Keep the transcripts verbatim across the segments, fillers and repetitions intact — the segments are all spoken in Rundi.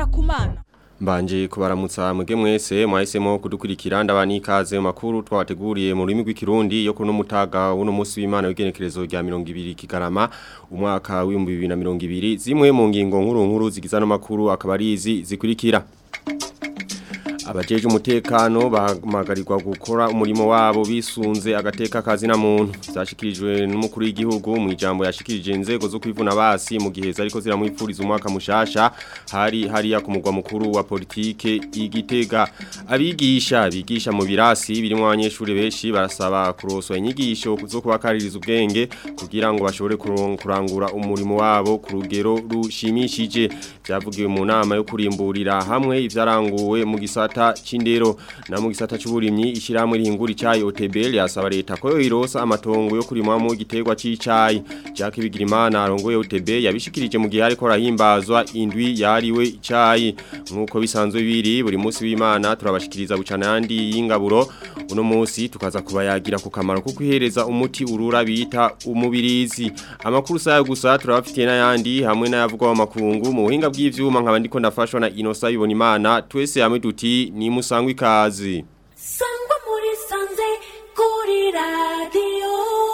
Kumana. Mbanje kubaramutsa mwege mwese mwahisemo kudukurikira ndabani ikaze makuru twabateguriye mu rurimi rw'ikirundi yo kuno mutaga uno munsi w'Imana w'igenekerezo rya mirongo ibiri Kigarama umwaka w'ibihumbi bibiri na mirongo ibiri zimwe mu ngingo nkuru nkuru zigiza no makuru akaba ari izi zikurikira. Abajeje umutekano bahamagarirwa gukora umurimo wabo bisunze agateka kazi na muntu zashikirijwe n'umukuru w'igihugu mu ijambo yashikirije inzego zo kwivuna basi mu gihe zariko ziramwipfuriza umwaka mushasha hari hariya ku mugwa mukuru wa politike igitega abigisha bigisha mu birasi birimo abanyeshuri benshi barasaba kuroswa inyigisho zo kubakaririza ubwenge kugira ngo bashobore kurangura umurimo wabo ku rugero rushimishije byavugiwe mu nama yo kurimburira hamwe ivyaranguwe mu gisata Chindero na mu gisata cy'uburimyi ishiramwe rihingura icyayi O T B yasaba leta ko irosa amatongo yo kurimwamo igiterwa cy'icyayi Jacques Bigirimana arongoye O T B yabishikirije mu gihe ariko rahimbazwa indwi yariwe icyayi nkuko bisanzwe biri buri munsi w'Imana turabashikiriza bucana yandi y'ingaburo uno munsi tukaza kubayagira ku kamaro ko kwihereza umuti urura bita umubirizi amakuru sayo gusa turabafitiye n'ayandi hamwe n'ayavugwa mu makungu mu buhinga bw'ivyuma nkabandi ko ndafashwa na Inosa ibona Imana twese hamwe duti ni musangwe kazi sangwa muri sanze kuri radio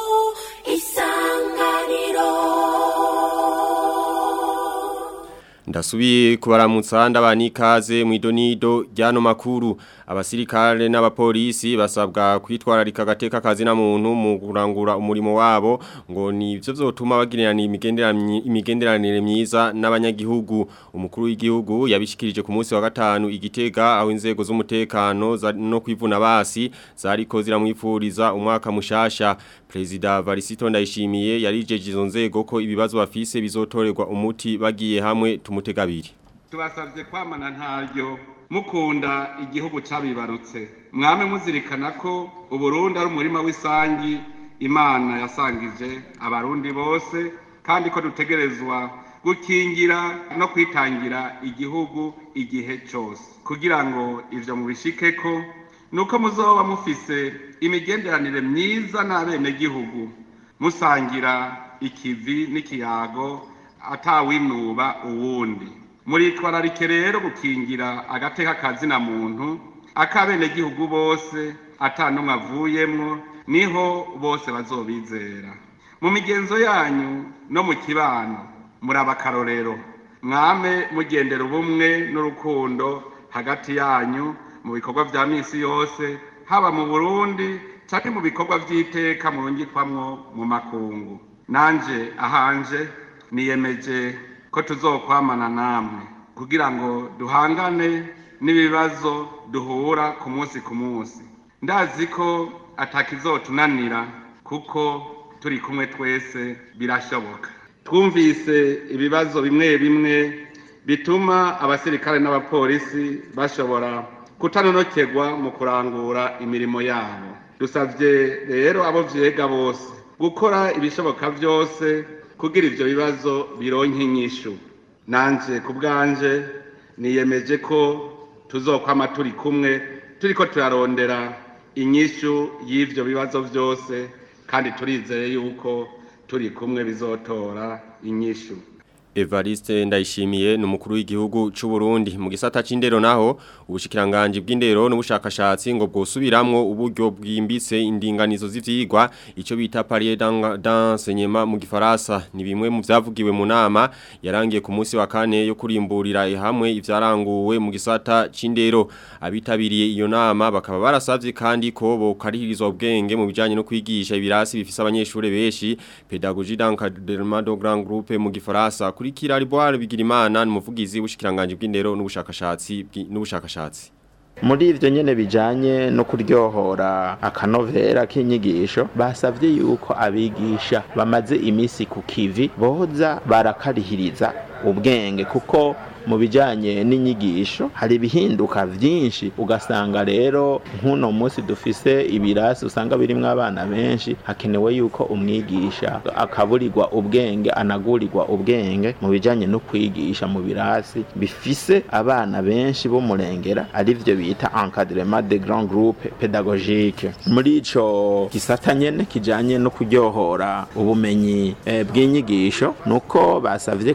isanganiro Ndasubiye kubaramutsa ndabani ikaze mu idonido ryano makuru abasirikare n'abapolisi basabwa kwitwararika agateka kazi na muntu mu kurangura umurimo wabo ngo nivyo vyotuma bagirana imigenderanire myiza n'abanyagihugu umukuru w'igihugu yabishikirije ku munsi wa gatanu igitega aho inzego z'umutekano no kwivuna basi zariko ziramwipfuriza umwaka mushasha President Varisito Ndayishimiye yarijeje izo nzego ko ibibazo bafise bizotorerwa umuti bagiye hamwe tumutegabiri tubasavye kwamana ntaryo mukunda igihugu cabibarutse mwame muzirikana ko uburundi ari umurima w'isangi Imana yasangije abarundi bose kandi ko dutegerezwa gukingira no kwitangira igihugu igihe cyose kugira ngo ivyo mubishikeko nuko muzoba mufise imigenderanire myiza n'abene gihugu musangira ikivi n'ikiyago atawinuba uwundi muritwararike rero gukingira agateka kazi na muntu akabene gihugu bose atanumwe avuyemwo niho bose bazobizera mu migenzo yanyu no mu kibano murabakarorero mwame mugendera ubumwe n'urukundo hagati yanyu mu bikorwa vya misi yose haba mu Burundi canke mu bikorwa vy'iteka murungikwamwo mu makungu nanje ahanje niyemeje ko tuzokwamana namwe kugira ngo duhangane n'ibibazo duhura ku munsi ku munsi ndazi ko atakizotunanira kuko turi kumwe twese birashoboka twumvise ibibazo bimwe bimwe bituma abasirikare n'abapolisi bashobora kutanonokerwa mu kurangura imirimo yabo dusavye rero abo vyega bose gukora ibishoboka byose kugira ivyo bibazo bironke inyishu nanje kubwanje niyemeje ko tuzokwama turi kumwe turiko turarondera inyishu y'ivyo bibazo byose kandi turizeye yuko turi kumwe bizotora inyishu Evariste Ndayishimiye n'umukuru w'igihugu c'u Burundi mu gisata c'indero naho ubushikiranganje bw'indero n'ubushakashatsi ngo bwosubiramwo uburyo bwimbitse indinganizo z'ivyigwa ico bita parier d'enseignement mu gifaransa ni bimwe mu vyavugiwe mu nama yarangiye ku munsi wa kane yo kurimburira hamwe ivyaranguwe mu gisata c'indero abitabiriye iyo nama bakaba barasavye kandi ko bokarihirizwa ubwenge mu bijanye no kwigisha ibirasi bifise abanyeshure benshi pédagogie d'encadrement de grand groupe mu gifaransa kuri kirari bware Bigirimana n'umuvugizi w'ubushikiranganje bw'indero n'ubushakashatsi n'ubushakashatsi muri ivyo nyene bijanye no kuryohora akanovera k'inyigisho basavye yuko abigisha bamaze imisi ku kivi boza barakarihiriza ubwenge kuko mu bijanye n'inyigisho hari bihinduka vyinshi ugasanga rero nkuno munsi dufise ibirasi usanga birimwe abana benshi hakenewe yuko umwigisha akaburirwa ubwenge anagurirwa ubwenge mu bijanye no kwigisha mu birasi bifise abana benshi bo murengera ari byo bita encadrement de grand groupe pédagogique muri ico gisata nyene kijanye no kuryohora ubumenyi e, bw'inyigisho nuko basavye kandi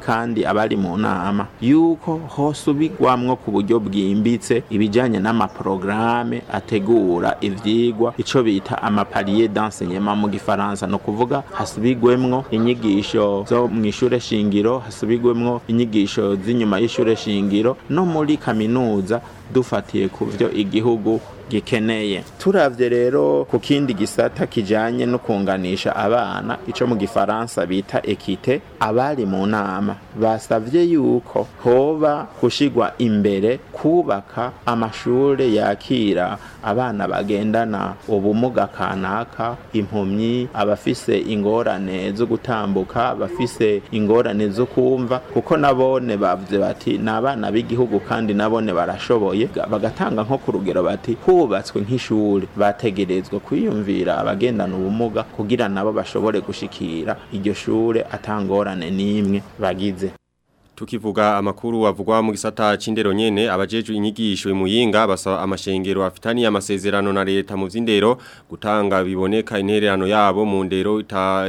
abari mu nama yuko hosubigwamwo ku buryo bwimbitse ibijanye n'amaprograme ategura ivyigwa ico bita amapalier d'enseignement mu gifaransa, no kuvuga hasubigwemwo inyigisho zo mw'ishure shingiro, hasubigwemwo inyigisho z'inyuma y'ishure shingiro no muri kaminuza dufatiye ku byo igihugu gikeneye. Turavye rero ku kindi gisata kijanye no kunganisha abana ico mu gifaransa bita equité, abari mu nama basavye yuko hoba gushigwa imbere kubaka amashure yakira abana bagendana ubumuga kanaka, impumyi, abafise ingorane zo gutambuka, abafise ingorane zo kumva, kuko nabone bavuze bati n'abana b'igihugu kandi nabone barashoboye, bagatanga nko ku rugero bati hubatswe nk'ishuri bategerezwa kwiyumvira abagendana ubumuga kugira nabo bashobore gushikira iryo shure atangorane n'imwe bagize. Tukivuga amakuru avugwa mu gisata c'indero nyene, abajeje inyigisho imuyinga basaba amashengero afitani amasezerano na leta mu vy'indero gutanga biboneka intererano yabo mu ndero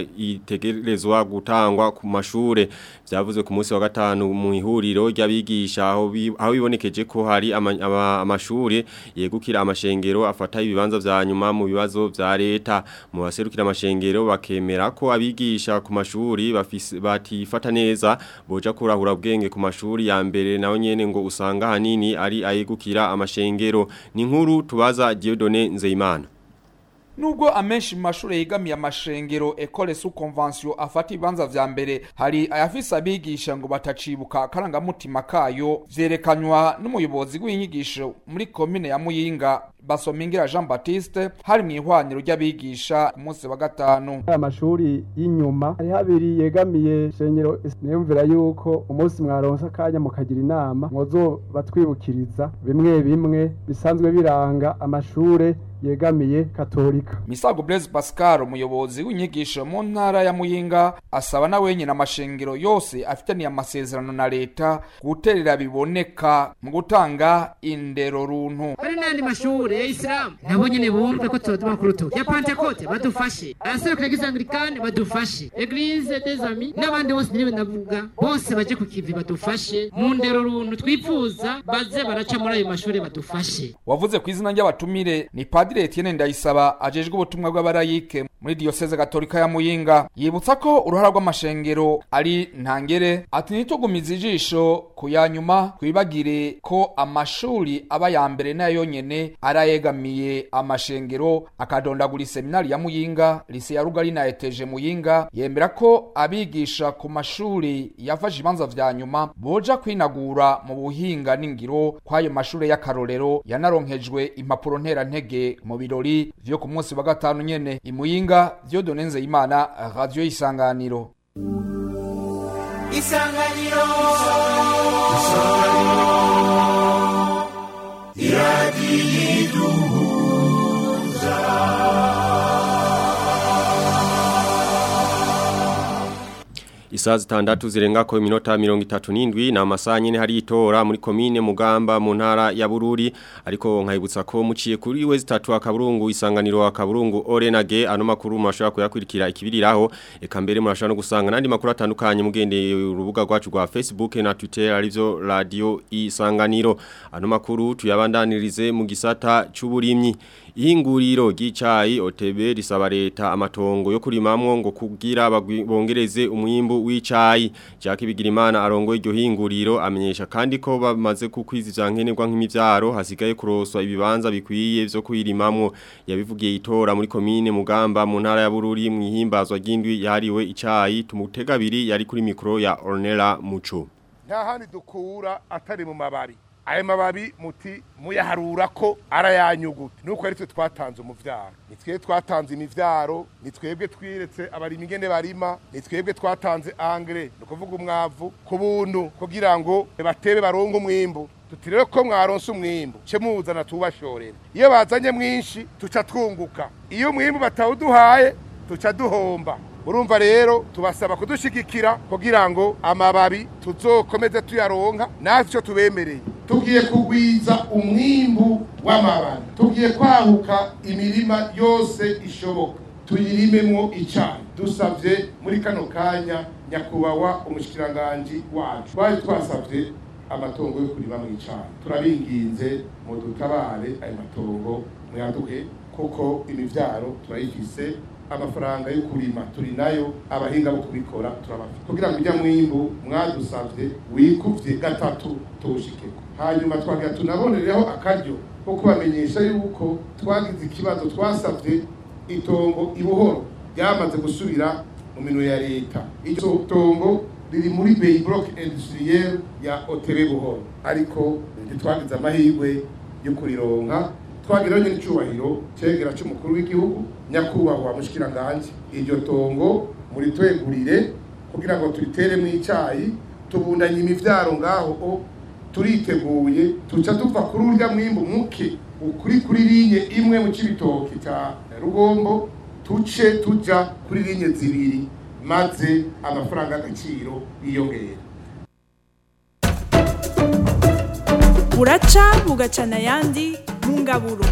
itegerezwa gutangwa ku mashure. Vyavuze ku munsi wa gatanu mu ihuriro ry'abigisha aho aho bibonekeje ko hari amashure yegukira amashengero afata ibibanza vya nyuma mu bibazo vya leta. Mu baserukira amashengero bakemera ko abigisha ku mashuri batifata neza boja kurahura ubwenge ku mashuri ya mbere naho nyene ngo usanga hanini ari ayegukira amashengero. Ni nkuru tubaza Dieudonné Nzeyimana. Nubwo amenshi mu mashure yigamiye amashengero Ecole sous convention afata ibibanza vya mbere, hari ayafise abigisha ngo batacibuka karangamutima kayo, vyerekanywa n'umuyobozi w'inyigisho muri commune ya Muyinga Basomingira Jean Baptiste hari mu ihwaniro ry'abigisha umunsi wa gatanu. Amashuri y'inyuma hari habiri yegamiye shengero, niyumvira yuko umunsi mwaronsa kanya mukagira inama mwozo batwibukiriza bimwe bimwe bisanzwe biranga amashure yegamiye Katolika. Misago Blaise Pascal umuyobozi w'inyigisho mu ntara ya Muyinga asaba na wenyine amashengero yose afitaniye amasezerano na leta guterera biboneka mu gutanga indero runtu. Hari n'andi mashure ya Islam nabo nyene bumve ko tuzotuma kuruto ya Pentecote badufashe, abaserukira Anglikane badufashe, Eglise des Amis n'abandi bose nibe ndavuga bose baje ku kivi badufashe mu ndero runtu twifuza baze baraca muri ayo mashure badufashe. Wavuze ku izina ry'abatumire ni Padre Etienne Ndayisaba ajejwe ubutumwa bw'abarayike muri Diocese Gatolika ya Muyinga, yibutsa ko uruhara rw'amashengero ari ntangere, ati nitugumiza ijisho kuyanyuma kwibagire ko amashuri aba ya mbere nayo nyene arayegamiye amashengero. Akadondagura seminari ya Muyinga, lise ya Rugari na Eteje Muyinga, yembera ko abigisha ku mashuri yafashe ibanza vya nyuma boja kwinagura mu buhinga n'ingiro kwayo mashure y'akarorero yanaronkejwe impapuro ntera ntege mu birori vyo ku munsi wa gatanu nyene i Muyinga. Dieudonné Nzeyimana, Radio Isanganiro. Isanganiro Isanganiro Iradiyiduhuza. Isaha zitandatu zirenga ko iminota mirongo itatu n'indwi na amasaha nyene hari itora muri komine Mugamba mu ntara ya Bururi, ariko nkayibutsa ko muciye kuri we zitatu akaburungu Isanganiro akaburungu Orenage ano makuru mashobora kuyakurikira ikibiriraho, eka mbere murashobora no gusanga nandi makuru atandukanye mugende urubuga rwacu rwa Facebook na Twitter arivyo Radio Isanganiro. Ano makuru tuyabandanirize mu gisata c'uburimyi. Ihinguriro ry'icayi O T B risaba leta amatongo yo kurimamwo ngo kugira bongereze umwimbu w'icayi. Jacques Bigirimana arongoye iryo hinguriro amenyesha kandi ko bamaze kukwiza ivyankenerwa nk'imivyaro, hasigaye kuroswa ibibanza bikwiye vyo kuyirimamwo. Yabivugiye itora muri komine Mugamba mu ntara ya Bururi mu ihimbazwa ry'indwi yahariwe icayi. Tumutega abiri yari kuri mikro ya Ornella Muco. Nta handi dukura atari mu mabari. Ayo mababi muti muyaharura ko arayanyuguti nuko ari twe twatanze umuvyaro, nitwe twatanze imivyaro, nitwebwe twiretse abari migende barima, nitwebwe twatanze engrais no kuvuga umwavu ku buntu kugira ngo batebe barongo umwimbu. Tutirero ko mwaronse umwimbu ce muzana tubashorera, iyo bazanye mwinshi tuca twunguka, iyo umwimbu batawuduhaye tuca duhomba. Urumva rero tubasaba kudushigikira kugira ngo amababi tuzokomeze tuyaronka, natwe tubemereye tugiye kugwiza umwimbu w'amababi, tugiye kwahuka imirima yose ishoboka tuyirimemwo icayi, dusavye muri kano kanya nyakubahwa umushikiranganje wacu twari twasavye amatongo yo kurima mu icana turabinginze mu dutabare ayo matongo mwaduhe kuko imivyaro turayifise amafaranga yo kurima turi nayo abahinga bo kubikora turabafite kugira ngo ujya mwimbu mwadusavye wikuvye gatatu tushikeko hanyuma twagira tunabonereho akaryo ko kubamenyesha yuko twagize ikibazo twasavye itongo ibuhoro ryamaze gusubira mu minwe ya leta iryo tongo riri muri Bay Block Industriel ya Otebe Buhoro ariko ntitwagize amahirwe yo kurironka twagira nyine icubahiro cegera c'umukuru w'igihugu nyakubahwa mushikiranganje iryo tongo muri twegurire kugira ngo turitere mu icayi tubundanye imivyaro ngaho turiteguye tuca tuva kuri urya mwimbu muke ukuri kuri linye imwe mu cibitoki ca Rugombo tuce tuja kuri linye zibiri maze amafaranga y'agaciro yiyongera. Buraca bugacana yandi mu ngaburo.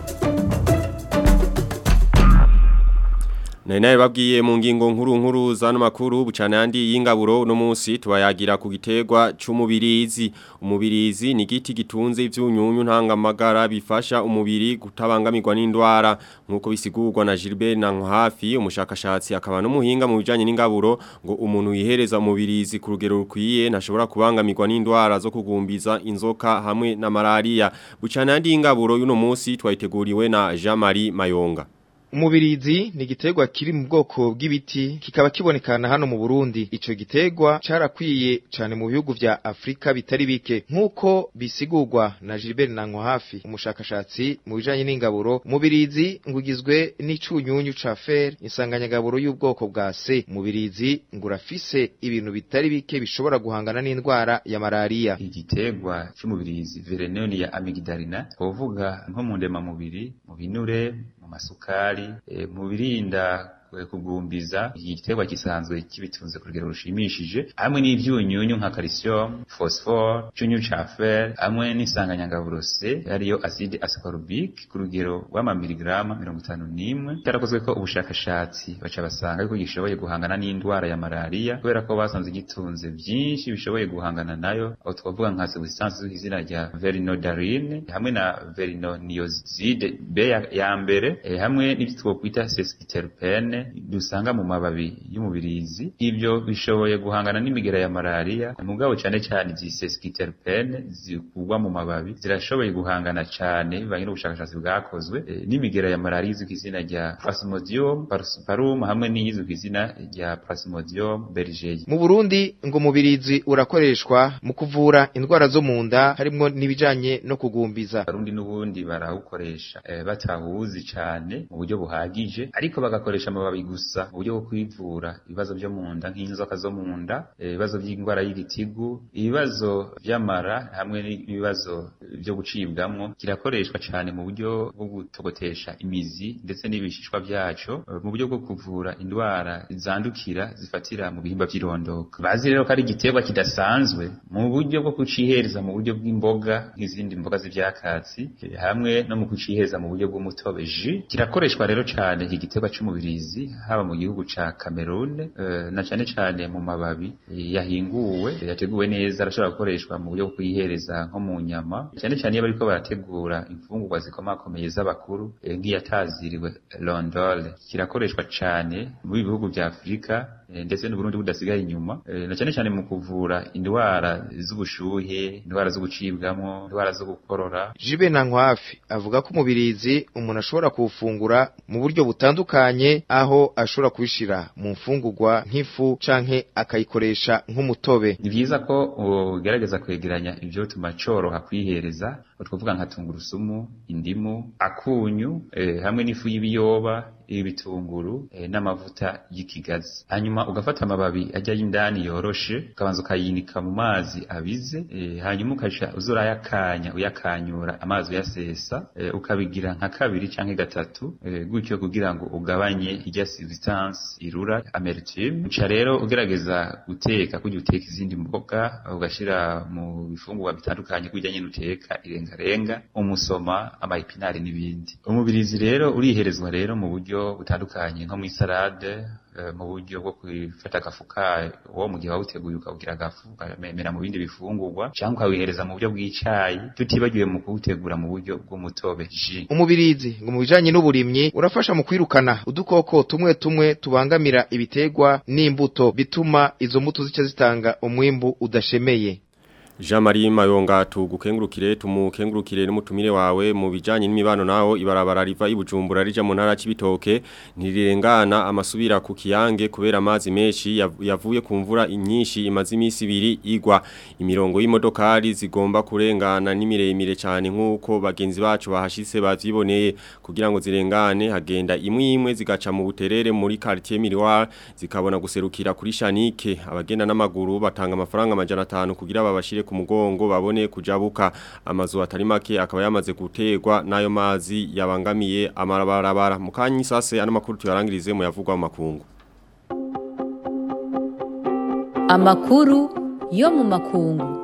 Nae babwiye mu ngingo nkuru nkuru zano makuru bucana yandi y'ingaburo no munsi tubayagira ku gitegwa c'umubirizi. Umubirizi ni giti gitunze ivyunyunyu ntangamagara bifasha umubiri gutabangamirwa n'indwara nkuko bisigurwa na Gilbert Nanhafi umushakashatsi akaba no muhinga mu bijanye n'ingaburo ngo umuntu yihereza umubirizi ku rugero rukwiye ntashobora kubangamirwa n'indwara zo kugumbiza inzoka hamwe na malaria. Bucana yandi y'ingaburo y'uno munsi twayiteguriwe na Jean-Marie Mayonga. Umubirizi ni gitegwa kiri mu bwoko bw'ibiti kikaba kibonekana hano mu Burundi. Ico gitegwa carakwiye cane mu bihugu vya Afrika bitari bike nkuko bisigurwa na Gilbert Nankohafi umushakashatsi mu bijanye n'ingaburo. Umubirizi ngugizwe n'icunyunyu ca fer insanganyagaburo y'ubwoko bwa C. Umubirizi ngurafise ibintu bitari bike bishobora guhangana n'indwara ya malaria. Igitegwa c'umubirizi Veroneonia amygdalina twovuga nko mu ndema mubiri mu binure mu masukari e, mu birinda kugumbiza iki gitegwa gisanzwe kibitunze ku rugero rushimishije hamwe n'ivyunyunyu nka calcium, phosphore, cyunyu ca fer hamwe n'isanganyangaburo C ariyo acide ascorbic ku rugero rw'ama miligrama mirongo itanu n'imwe. Cyarakozwe ko ubushakashatsi baca basanga yuko gishoboye guhangana n'indwara ya malaria kubera ko basanze gitunze byinshi bishoboye guhangana nayo aho twavuga nka substance z'izina rya verinodarine hamwe na verinoniazide B ya, ya mbere e, hamwe n'ibyo twita sesquiterpene dusanga mu mababi y'umubirizi. Ibyo bishoboye guhangana n'imigera ya malaria mugabo cyane cyane zisesquiterpene zikugwa mu mababi zirashoboye guhangana cyane bivanye n'ubushakashatsi bwakozwe e, n'imigera ya malaria izwi izina rya Plasmodium falciparum hamwe n'izwi izina rya Plasmodium bergeri. Mu Burundi ngo umubirizi urakoreshwa mu kuvura indwara zo mu nda harimo n'ibijanye no kugumbiza. Barundi n'ubundi barawukoresha e, batahuzi cyane mu buryo buhagije ariko bagakoresha amababi gusa mu buryo bwo kwivura ibibazo byo mu nda nk'inzoka zo mu nda, ibibazo by'indwara y'igitigu, ibibazo by'amara hamwe n'ibibazo byo gucibwamwo. Kirakoreshwa cyane mu buryo bwo gutogotesha imizi ndetse n'ibishishwa byaco mu buryo bwo kuvura indwara zandukira zifatira mu bihimba by'irondoka. Bazi rero ko ari igiterwa kidasanzwe mu buryo bwo kucihereza mu buryo bw'imboga nk'izindi mboga z'ivyakatsi hamwe no mu kucihereza mu buryo bw'umutobe jus. Kirakoreshwa rero cyane iki giterwa c'umubirizi haba mu gihugu ca Cameroon uh, na cyane cyane mu mababi yahinguwe yateguwe neza arashobora gukoreshwa mu buryo bwo kuyihereza nko mu nyama cyane cyane iyo bariko barategura imfungurwa zikomakomeye z'abakuru eh, nk'iyataziriwe rondole. Kirakoreshwa cyane mu bihugu vya Afrika ndetse n'Uburundi budasigaye inyuma na cyane cyane mu kuvura indwara z'ubushuhe, indwara zo gucibwamo, indwara zo gukorora. Jibe Nankwafi avuga ko umubirizi umuntu ashobora kuwufungura mu buryo butandukanye aho ashobora kubishira mu mfungurwa nk'ifu canke akayikoresha nk'umutobe. Ni byiza ko ugerageza kwegeranya ibyo tuma coroha kwihereza, twavuga nka tungurusumu, indimu, akunyu eh, hamwe n'ifu y'ibiyoba, ibitunguru e, n'amavuta y'ikigazi. Hanyuma ugafata amababi ajya y'indani yoroshe ukabanza ukayinika mu mazi abize e, hanyuma ukaja uzurayakanya uyakanyura amazi uyasesa e, ukabigira nka kabiri canke gatatu e, gutyo kugira ngo ugabanye irya substance irura amertume. Uca rero ugerageza guteka kujya uteka izindi mboga ugashira mu bifungurwa bitandukanye kujya nyine uteka irengarenga, umusoma, amayipinari n'ibindi. Umubirizi rero uriherezwa rero mu buryo buryo butandukanye nko muri salade mu buryo bwo kwifata agafuka wo mu gihe wawuteguye ukawugira agafu ukamemera mu bindi bifungurwa cyangwa ukawihereza mu buryo bw'icayi tutibagiwe mu kuwutegura mu buryo bw'umutobe ji umubirizi ngo mu bijanye n'uburimyi urafasha mu kwirukana udukoko tumwe tumwe tubangamira ibitegwa n'imbuto bituma izo mbuto zica zitanga umwimbu udashemeye. Jean Marie Mayonga tugukengurukire tumukengurukire n'umutumire wawe mu bijanye n'imibano nawo ibarabara riva ibujumbura rija mu ntara c'ibitoke ntirirengana amasubira ku kiyange kubera amazi menshi yavuye ku mvura inyinshi imaze imisi ibiri igwa imirongo y'imodokari zigomba kurengana n'imiremire cyane nk'uko bagenzi bacu bahashitse bavyiboneye kugira ngo zirengane hagenda imwe imwe zigaca mu buterere muri quartier Miroir zikabona guserukira kuri Shanike abagenda n'amaguru batanga amafaranga amajana atanu kugira babashire ku mugongo babone kujabuka amazu atari make akaba yamaze gutegwa nayo mazi yabangamiye amarabarabara mukanyi sase ano makuru tuyarangirize mu yavugwa mu makungu amakuru yo mu makungu.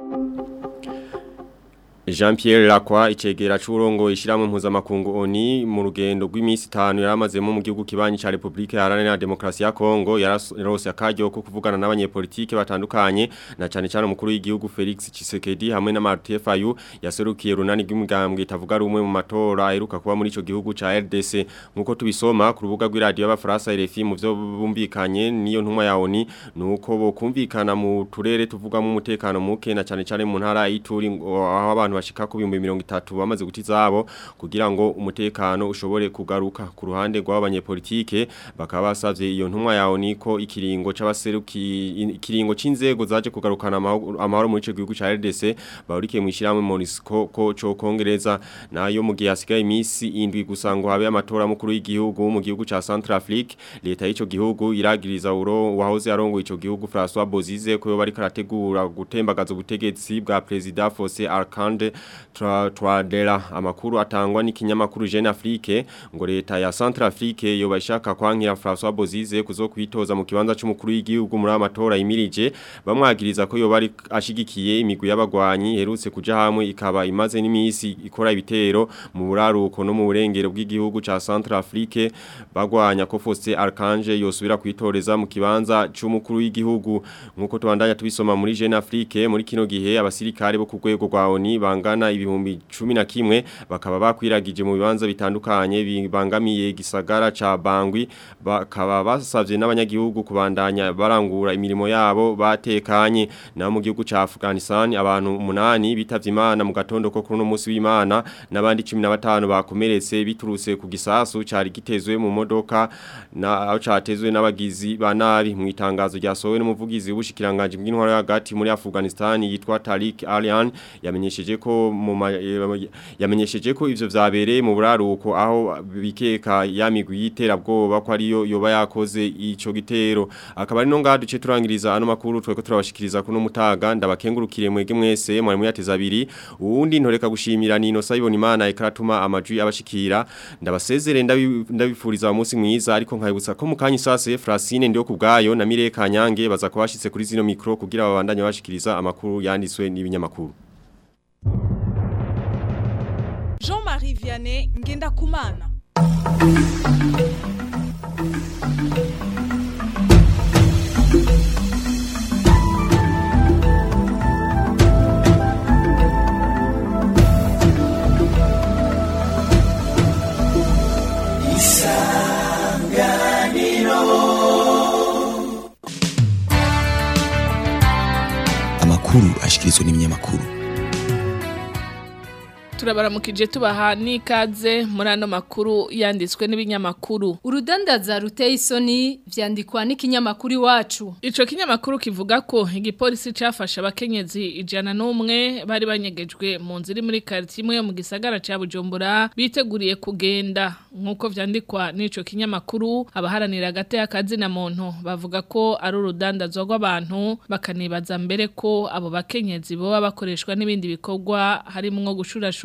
Jean Pierre Lacroix icegera c'urongo ishiramwe mpuzamakungu ONU mu rugendo rw'imisi itanu yaramazemo mu gihugu kibanyi ca Republika Iharanira Demokarasi ya Kongo yarose akaryo ko kuvugana n'abanyepolitike batandukanye na cane cane umukuru w'igihugu Felix Tshisekedi hamwe na Martin Fayulu yaserukiye runani rw'imigambwe itavuga rumwe mu matora aheruka kuba muri ico gihugu ca R D C nkuko tubisoma ku rubuga rw'iradio y'abafaransa R F I mu vyo bumvikanye niyo ntumwa ya ONU nuko bo kumvikana mu turere tuvuga mu mutekano muke na cane cane mu ntara y'Ituri aho abantu bashika ku bihumbi mirongo itatu bamaze gutizabo kugira ngo umutekano ushobore kugaruka ku ruhande rw'abanyepolitike bakaba basavye iyo ntumwa yawo niko ikiringo c'abaseruki ikiringo c'inzego zaje kugarukana amahoro muri ico gihugu ca R D C bahurikiye mu ishiramwe MONUSCO ko co kongereza nayo mu gihe hasigaye imisi indwi gusa ngo habe amatora mukuru y'igihugu mu gihugu ca Centrafrique leta y'ico gihugu iragiriza uro wahoze arongo ico gihugu François Bozize ko bari karategura gutembagaza ubutegetsi bwa president Fosse Arcande Twadela amakuru atangwa n'ikinyamakuru Jeune Afrique ngo leta ya Centrafrique yo bashaka kwankira François Bozize kuzokwitoza mu kibanza c'umukuru w'igihugu muri amatora yimirije bamwagiriza ko yo bari ashigikiye imigwi y'abagwanyi herutse kuja hamwe ikaba imaze n'imisi ikora ibitero mu buraruko no mu burengero bw'igihugu ca Centrafrique bagwanya ko Fosse Archange yosubira kwitoreza mu kibanza c'umukuru w'igihugu nkuko tubandanya tubisoma muri Jeune Afrique muri kino gihe abasirikare bo ku rwego rwa ONU bangana ibihumbi cumi na kimwe bakaba bakwiragije mu bibanza bitandukanye bibangamiye gisagara ca Bangui bakaba basavye n'abanyagihugu kubandanya barangura imirimo yabo batekanye na mu gihugu ca Afghanistan abantu umunani bitavye Imana mu gatondo ko kuri no musi w'Imana nabandi cumi na batanu bakomeretse biturutse ku gisasu cari gitezwe mu modoka na aho catezwe n'abagizi ba nabi mu itangazo ryasohowe n'umuvugizi w'ubushikiranganje bw'intwaro hagati muri Afghanistan yitwa Tariq Alian yamenyesheje ko yamenyesheje ko ivyo vyabereye mu buraruko aho bikeka yamigwi yiterabwoba ko ariyo yoba yakoze ico gitero akaba ari no ngaduce turangiriza ano makuru tweko turabashikiriza kuno mutaga ndabakengurukire mwege mwese mwari muyateza abiri uwundi ntoreka gushimira Nino Sayibona Imana ikaratuma amajwi abashikira ndabasezere ndabifuriza umunsi mwiza ariko nkayibutsa ko mukanyi sase Francine ndiyo kubgayo na Mire Kanyange baza kubashitse kuri zino mikro kugira babandanye bashikiriza amakuru yanditswe n'ibinyamakuru. Jean-Marie Vianney Ngendakumana. Amakuru ashikirizwa n'ibinyamakuru. Turabaramukije tubaha n'ikaze muri ano makuru yanditswe n'ibinyamakuru. Urudandaza ruteye isoni vyandikwa n'ikinyamakuru iwacu. Ico kinyamakuru kivuga ko igipolisi cafasha abakenyezi ijana n'umwe bari banyegejwe mu nzira muri quartier imwe mu gisagara ca Bujumbura biteguriye kugenda nkuko vyandikwa n'ico kinyamakuru abaharanira gate y'akazi na muntu bavuga ko ari urudandazo rw'abantu bakanibaza mbere ko abo bakenyezi boba bakoreshwa n'ibindi bikorwa harimo gushurashu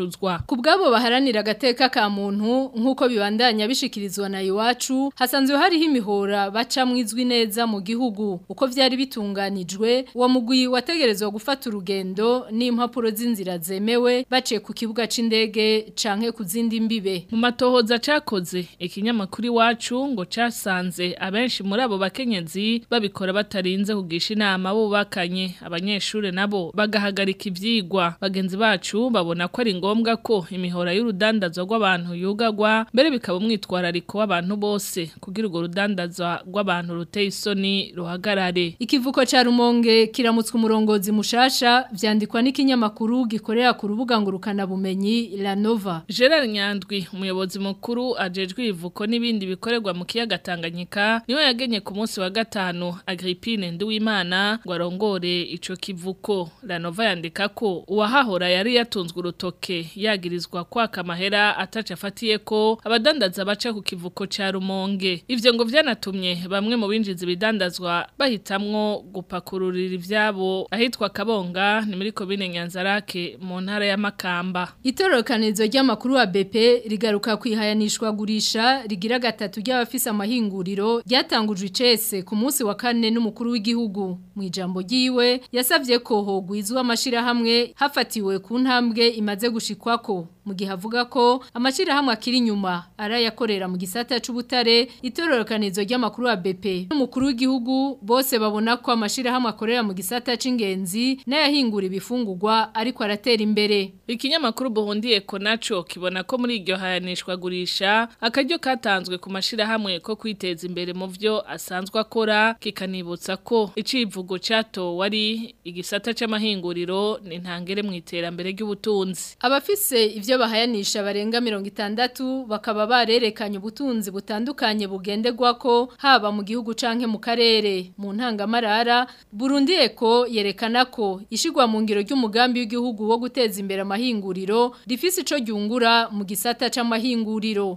kunyuruzwa. Kubgabo baharanira agateka ka muntu nkuko bibandanya bishikirizwa na iwacu hasanzwe hariho imihora baca mwizwi neza mu gihugu uko vyari bitunganijwe uwo mugwi wategerezwa gufata urugendo n'impapuro z'inzira zemewe baciye ku kibuga c'indege canke ku zindi mbibe. Mu matohoza cakoze ikinyamakuru iwacu ngo casanze abenshi muri abo bakenyezi babikora batarinze kugisha inama bubakanye abanyeshure nabo bagahagarika ivyigwa. Bagenzi bacu babona ko ari ngombwa ko imihora y'urudandazwa rw'abantu yugagwa mbere bikaba umwitwarariko w'abantu bose kugira urwo rudandazwa rw'abantu ruteye isoni ruhagarare. Ikivuko ca Rumonge kiramutswe umurongozi mushasha vyandikwa n'ikinyamakuru gikorera ku rubuga ngurukana bumenyi La Nova. Gerard Nyandwi umuyobozi mukuru ajejwe ivuko n'ibindi bikorerwa mu kiyaga Tanganyika niwe yagenye ku munsi wa gatanu Agrippine Nduwimana ngo arongore ico kivuko. La Nova yandika ko uwahahora yari yatunzwe urutoke yagirizwa kwaka amahera ataca afatiye ko abadandaza baca ku kivuko ca Rumonge. Ivyo ngo vyanatumye bamwe mu binjiza ibidandazwa bahitamwo gupakururira ivyabo ahitwa Kabonga ni muri komine Nyanzarake mu ntara ya Makamba. Itororokanizo ry'amakuru wa B P rigaruka kwihayanishwa gurisha rigira gatatu ry'abafise amahinguriro ryatangujwe icese ku munsi wa kane n'umukuru w'igihugu. Mu ijambo ryiwe yasavye ko hogwizwa amashira hamwe hafatiwe ku ntambwe imaze gushikwako mu gihe avuga ko amashira hamwe akiri inyuma arayakorera mu gisata c'ubutare. Itororokanizo ry'amakuru wa B P n'umukuru w'igihugu bose babona ko amashira hamwe akorera mu gisata c'ingenzi n'ayahingura ibifungurwa ariko aratera imbere. Ikinyamakuru Burundi Eko naco kibona ko muri iryo hayanishwa gurisha akaryo katanzwe ku mashira hamwe ko kwiteza imbere mu vyo asanzwe akora kikanibutsa ko icivugo cato wari igisata c'amahinguriro ni ntangere mu iterambere ry'ubutunzi. Abafise ivyo bahayanisha barenga mirongo itandatu bakaba barerekanye ubutunzi butandukanye bugenderwako haba mu gihugu canke mu karere. Mu ntangamarara Burundi Eko yerekana ko ishigwa mu ngiro ry'umugambi w'igihugu wo guteza imbere amahinguriro rifise ico ryungura mu gisata c'amahinguriro.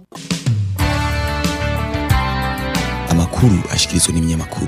Amakuru ashikirizwa n'ibinyamakuru.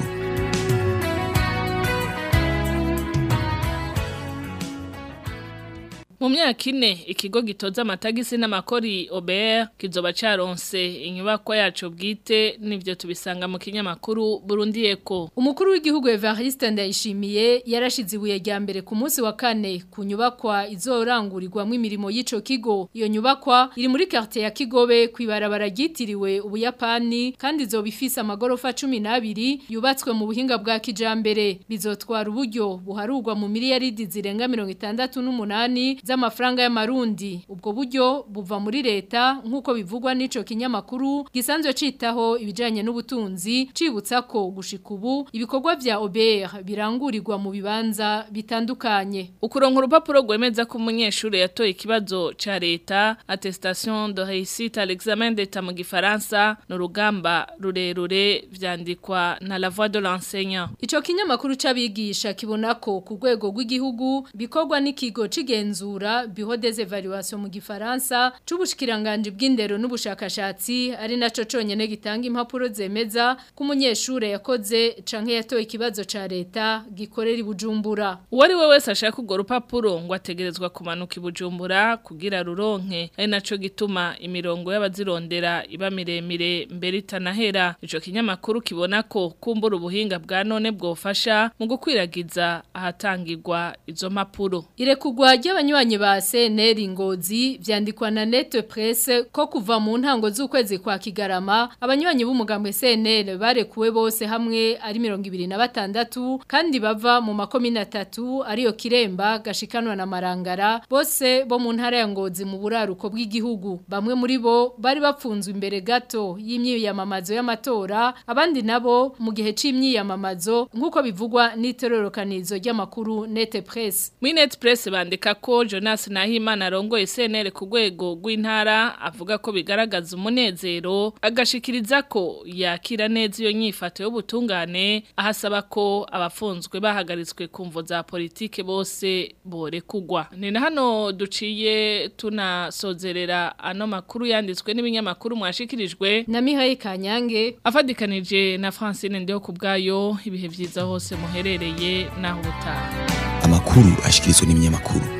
Mu myaka ine ikigo gitoza amatagisi n'amakori O B R kizoba caronse inyubakwa yaco bwite nivyo tubisanga mu kinyamakuru Burundi Eko. Umukuru w'igihugu Evariste Ndayishimiye yarashize ibuye rya mbere ku munsi wa kane ku nyubakwa izorangurirwamo imirimo y'ico kigo. Iyo nyubakwa iri muri quartier ya Kigobe kwibarabara ryitiriwe Ubuyapani kandi izoba ifise amagorofa cumi n'abiri yubatswe mu buhinga bwa kijambere. Bizotwara uburyo buharurwa mu miliyaridi zirenga mirongo itandatu n'umunani z'amafaranga y'amarundi. Ubwo buryo buva muri leta nkuko bivugwa n'ico kinyamakuru gisanzwe citaho ibijanye n'ubutunzi cibutsa ko gushika ubu ibikorwa vya O B R birangurirwa mu bibanza bitandukanye. Ukuronka urupapuro rwemeza ko umunyeshuri yatoye ikibazo ca leta attestation de réussite à l'examen d'état mu gifaransa n'urugamba rurerure vyandikwa na La Voix de l'enseignant. Ico kinyamakuru c'abigisha kibona ko ku rwego rw'igihugu bikorwa n'ikigo cigenzura Bureau des évaluations mu gifaransa c'ubushikiranganje bw'indero n'ubushakashatsi ari naco conyene gitanga impapuro zemeza ku munyeshure yakoze canke yatoye ikibazo ca leta gikorera ibujumbura. Uwari we wese ashaka urwo rupapuro ngo ategerezwa kumanuka ibujumbura kugira ruronke ari naco gituma imirongo y'abazirondera iba miremire mbere itanahera. Ico kinyamakuru kibona ko kumbura ubuhinga bwa none bwofasha mu gukwiragiza ahatangirwa izo mpapuro. Irekugwa ry'abanywanyi ba C N L Ngozi vyandikwa na Net Presse ko kuva mu ntango z'ukwezi kwa Kigarama abanywanyi b'umugambwe C N L barekuwe bose hamwe ari mirongo ibiri na batandatu kandi bava mu makomine atatu ariyo Kiremba gashikanwa na Marangara bose bo mu ntara ya Ngozi mu buraruko bw'igihugu. Bamwe muri bo bari bapfunzwe imbere gato y'imyiyamamazo y'amatora abandi nabo mu gihe c'imyiyamamazo nkuko bivugwa n'itororokanizo ry'amakuru Net Presse. Muri Net Presse bandika ko Jonas Nahimana arongoye C N L ku rwego rw'intara avuga ko bigaragaza umunezero agashikiriza ko yakira neza iyo nyifato y'ubutungane ahasaba ko abafunzwe bahagaritswe kumvo za politike bose borekugwa. Ni na hano duciye tunasozerera ano makuru yanditswe n'ibinyamakuru mwashikirijwe na Mihaye Kanyange afadikanije na Francine Ndeho kubgayo ibihe vyiza hose muherereye naho butaha. Amakuru ashikirizwa n'ibinyamakuru.